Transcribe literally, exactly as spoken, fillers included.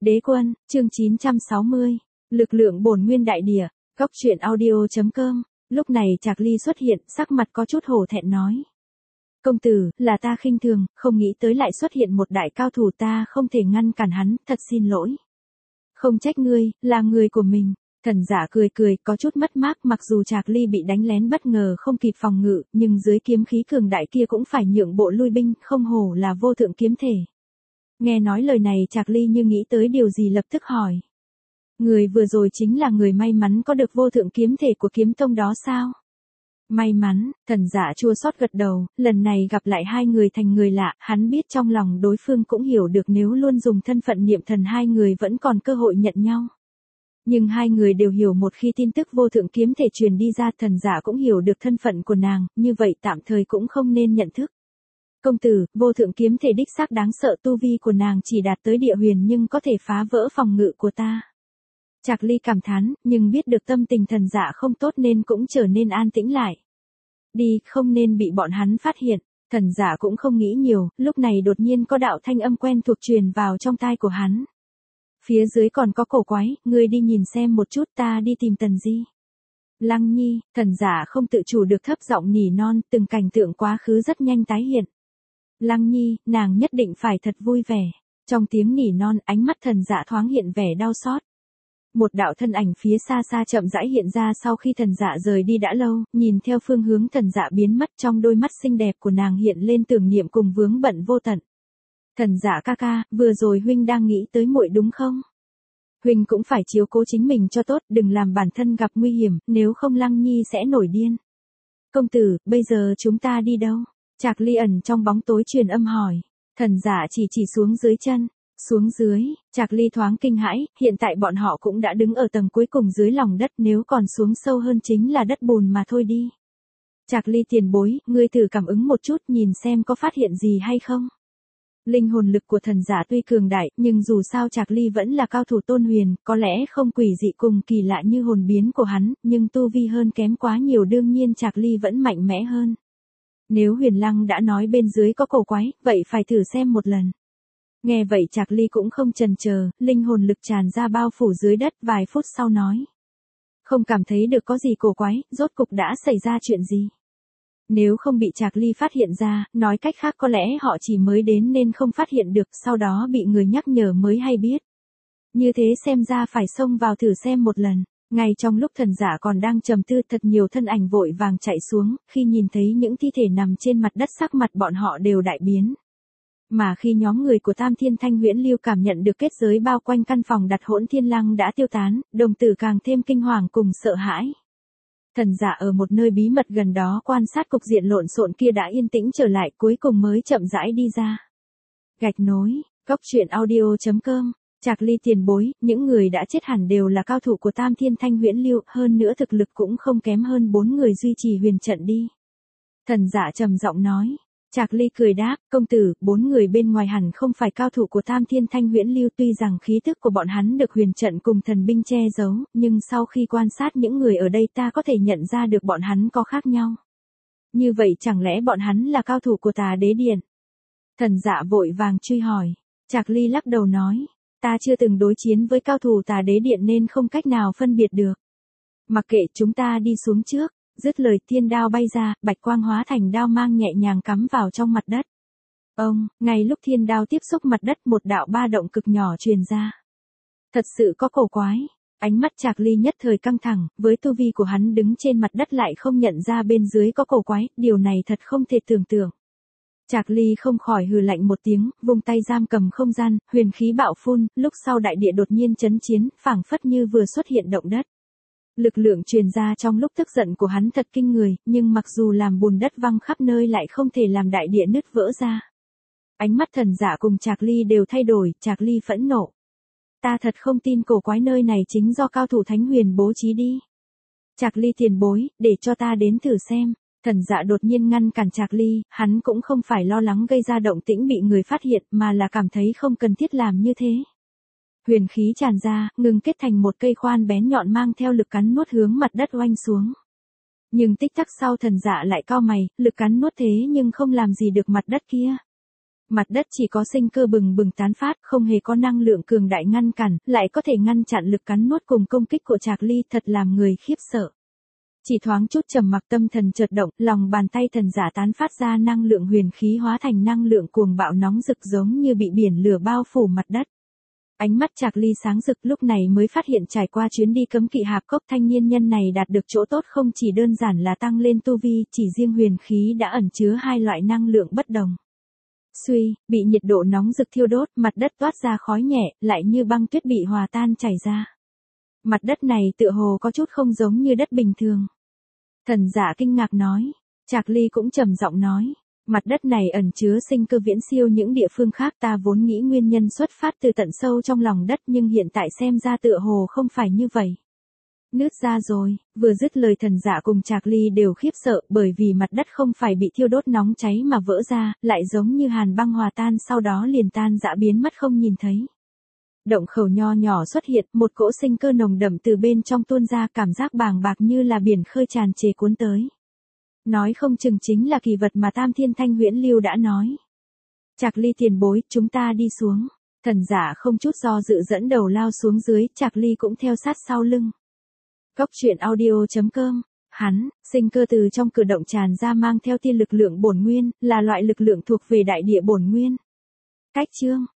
Đế quân, chương chín trăm sáu mươi. Lực lượng bổn nguyên đại địa. Góc truyện audio.com. Lúc này Trạc Ly xuất hiện, sắc mặt có chút hổ thẹn nói. Công tử, là ta khinh thường, không nghĩ tới lại xuất hiện một đại cao thủ, ta không thể ngăn cản hắn, thật xin lỗi. Không trách ngươi, là người của mình. Thần giả cười cười, có chút mất mát, mặc dù Trạc Ly bị đánh lén bất ngờ không kịp phòng ngự, nhưng dưới kiếm khí cường đại kia cũng phải nhượng bộ lui binh, không hổ là vô thượng kiếm thể. Nghe nói lời này Trạc Ly như nghĩ tới điều gì lập tức hỏi. Người vừa rồi chính là người may mắn có được vô thượng kiếm thể của kiếm tông đó sao? May mắn, thần giả chua xót gật đầu, lần này gặp lại hai người thành người lạ, hắn biết trong lòng đối phương cũng hiểu được nếu luôn dùng thân phận niệm thần hai người vẫn còn cơ hội nhận nhau. Nhưng hai người đều hiểu một khi tin tức vô thượng kiếm thể truyền đi ra, thần giả cũng hiểu được thân phận của nàng, như vậy tạm thời cũng không nên nhận thức. Công tử, vô thượng kiếm thể đích xác đáng sợ, tu vi của nàng chỉ đạt tới địa huyền nhưng có thể phá vỡ phòng ngự của ta. Trạc Ly cảm thán, nhưng biết được tâm tình thần giả không tốt nên cũng trở nên an tĩnh lại. Đi, không nên bị bọn hắn phát hiện. Thần giả cũng không nghĩ nhiều, lúc này đột nhiên có đạo thanh âm quen thuộc truyền vào trong tai của hắn. Phía dưới còn có cổ quái, ngươi đi nhìn xem một chút, ta đi tìm Tần Di. Lăng Nhi, thần giả không tự chủ được thấp giọng nỉ non, từng cảnh tượng quá khứ rất nhanh tái hiện. Lăng Nhi, nàng nhất định phải thật vui vẻ. Trong tiếng nỉ non, ánh mắt thần giả thoáng hiện vẻ đau xót. Một đạo thân ảnh phía xa xa chậm rãi hiện ra sau khi thần dạ rời đi đã lâu, nhìn theo phương hướng thần dạ biến mất, trong đôi mắt xinh đẹp của nàng hiện lên tưởng niệm cùng vướng bận vô tận. Thần dạ ca ca, vừa rồi huynh đang nghĩ tới muội đúng không? Huynh cũng phải chiếu cố chính mình cho tốt, đừng làm bản thân gặp nguy hiểm, nếu không Lăng Nhi sẽ nổi điên. Công tử, bây giờ chúng ta đi đâu? Trạc Ly ẩn trong bóng tối truyền âm hỏi. Thần dạ chỉ chỉ xuống dưới chân. Xuống dưới, Trạc Ly thoáng kinh hãi, hiện tại bọn họ cũng đã đứng ở tầng cuối cùng dưới lòng đất, nếu còn xuống sâu hơn chính là đất bùn mà thôi đi. Trạc Ly tiền bối, ngươi thử cảm ứng một chút nhìn xem có phát hiện gì hay không. Linh hồn lực của thần giả tuy cường đại, nhưng dù sao Trạc Ly vẫn là cao thủ tôn huyền, có lẽ không quỷ dị cùng kỳ lạ như hồn biến của hắn, nhưng tu vi hơn kém quá nhiều, đương nhiên Trạc Ly vẫn mạnh mẽ hơn. Nếu Huyền Lăng đã nói bên dưới có cổ quái, vậy phải thử xem một lần. Nghe vậy Trạc Ly cũng không chần chờ, linh hồn lực tràn ra bao phủ dưới đất, vài phút sau nói. Không cảm thấy được có gì cổ quái, rốt cục đã xảy ra chuyện gì. Nếu không bị Trạc Ly phát hiện ra, nói cách khác có lẽ họ chỉ mới đến nên không phát hiện được, sau đó bị người nhắc nhở mới hay biết. Như thế xem ra phải xông vào thử xem một lần. Ngay trong lúc thần giả còn đang trầm tư, thật nhiều thân ảnh vội vàng chạy xuống, khi nhìn thấy những thi thể nằm trên mặt đất sắc mặt bọn họ đều đại biến. Mà khi nhóm người của Tam Thiên Thanh Huyễn Lưu cảm nhận được kết giới bao quanh căn phòng đặt Hỗn Thiên Lăng đã tiêu tán, đồng tử càng thêm kinh hoàng cùng sợ hãi. Thần giả ở một nơi bí mật gần đó quan sát cục diện lộn xộn kia đã yên tĩnh trở lại, cuối cùng mới chậm rãi đi ra. Gạch nối, góc truyện audio.com. Trạc Ly tiền bối, những người đã chết hẳn đều là cao thủ của Tam Thiên Thanh Huyễn Lưu, hơn nữa thực lực cũng không kém hơn bốn người duy trì huyền trận đi. Thần giả trầm giọng nói. Trạc Ly cười đáp, công tử, bốn người bên ngoài hẳn không phải cao thủ của Tam Thiên Thanh Huyễn Lưu, tuy rằng khí tức của bọn hắn được huyền trận cùng thần binh che giấu, nhưng sau khi quan sát những người ở đây ta có thể nhận ra được bọn hắn có khác nhau. Như vậy chẳng lẽ bọn hắn là cao thủ của Tà Đế Điện? Thần dạ vội vàng truy hỏi. Trạc Ly lắc đầu nói, ta chưa từng đối chiến với cao thủ Tà Đế Điện nên không cách nào phân biệt được. Mặc kệ, chúng ta đi xuống trước. Dứt lời thiên đao bay ra, bạch quang hóa thành đao mang nhẹ nhàng cắm vào trong mặt đất. Ông, ngay lúc thiên đao tiếp xúc mặt đất, một đạo ba động cực nhỏ truyền ra. Thật sự có cổ quái. Ánh mắt Trạc Ly nhất thời căng thẳng, với tu vi của hắn đứng trên mặt đất lại không nhận ra bên dưới có cổ quái, điều này thật không thể tưởng tượng. Trạc Ly không khỏi hừ lạnh một tiếng, vung tay giam cầm không gian, huyền khí bạo phun, lúc sau đại địa đột nhiên chấn chiến, phảng phất như vừa xuất hiện động đất. Lực lượng truyền ra trong lúc tức giận của hắn thật kinh người, nhưng mặc dù làm bùn đất văng khắp nơi lại không thể làm đại địa nứt vỡ ra. Ánh mắt thần giả cùng Trạc Ly đều thay đổi, Trạc Ly phẫn nộ. Ta thật không tin cổ quái nơi này chính do cao thủ Thánh Huyền bố trí đi. Trạc Ly tiền bối, để cho ta đến thử xem. Thần giả đột nhiên ngăn cản Trạc Ly, hắn cũng không phải lo lắng gây ra động tĩnh bị người phát hiện mà là cảm thấy không cần thiết làm như thế. Huyền khí tràn ra, ngừng kết thành một cây khoan bén nhọn mang theo lực cắn nuốt hướng mặt đất oanh xuống. Nhưng tích tắc sau thần dạ lại cau mày, lực cắn nuốt thế nhưng không làm gì được mặt đất kia. Mặt đất chỉ có sinh cơ bừng bừng tán phát, không hề có năng lượng cường đại ngăn cản, lại có thể ngăn chặn lực cắn nuốt cùng công kích của Trạc Ly, thật làm người khiếp sợ. Chỉ thoáng chút trầm mặc, tâm thần chợt động, lòng bàn tay thần giả tán phát ra năng lượng huyền khí hóa thành năng lượng cuồng bạo nóng rực giống như bị biển lửa bao phủ mặt đất. Ánh mắt Trạc Ly sáng rực, lúc này mới phát hiện trải qua chuyến đi cấm kỵ hạp cốc, thanh niên nhân này đạt được chỗ tốt không chỉ đơn giản là tăng lên tu vi, chỉ riêng huyền khí đã ẩn chứa hai loại năng lượng bất đồng. Suy, bị nhiệt độ nóng rực thiêu đốt, mặt đất toát ra khói nhẹ, lại như băng tuyết bị hòa tan chảy ra. Mặt đất này tựa hồ có chút không giống như đất bình thường. Thần giả kinh ngạc nói. Trạc Ly cũng trầm giọng nói. Mặt đất này ẩn chứa sinh cơ viễn siêu những địa phương khác, ta vốn nghĩ nguyên nhân xuất phát từ tận sâu trong lòng đất nhưng hiện tại xem ra tựa hồ không phải như vậy. Nứt ra rồi, vừa dứt lời thần giả cùng Trạc Ly đều khiếp sợ bởi vì mặt đất không phải bị thiêu đốt nóng cháy mà vỡ ra, lại giống như hàn băng hòa tan sau đó liền tan rã biến mất không nhìn thấy. Động khẩu nho nhỏ xuất hiện, một cỗ sinh cơ nồng đậm từ bên trong tuôn ra, cảm giác bàng bạc như là biển khơi tràn trề cuốn tới. Nói không chừng chính là kỳ vật mà Tam Thiên Thanh Huyễn Lưu đã nói. Trạc Ly tiền bối, chúng ta đi xuống. Thần giả không chút do dự dẫn đầu lao xuống dưới, Trạc Ly cũng theo sát sau lưng. Góc truyện audio chấm com. Hắn, sinh cơ từ trong cử động tràn ra mang theo thiên lực lượng bổn nguyên, là loại lực lượng thuộc về đại địa bổn nguyên. Cách chương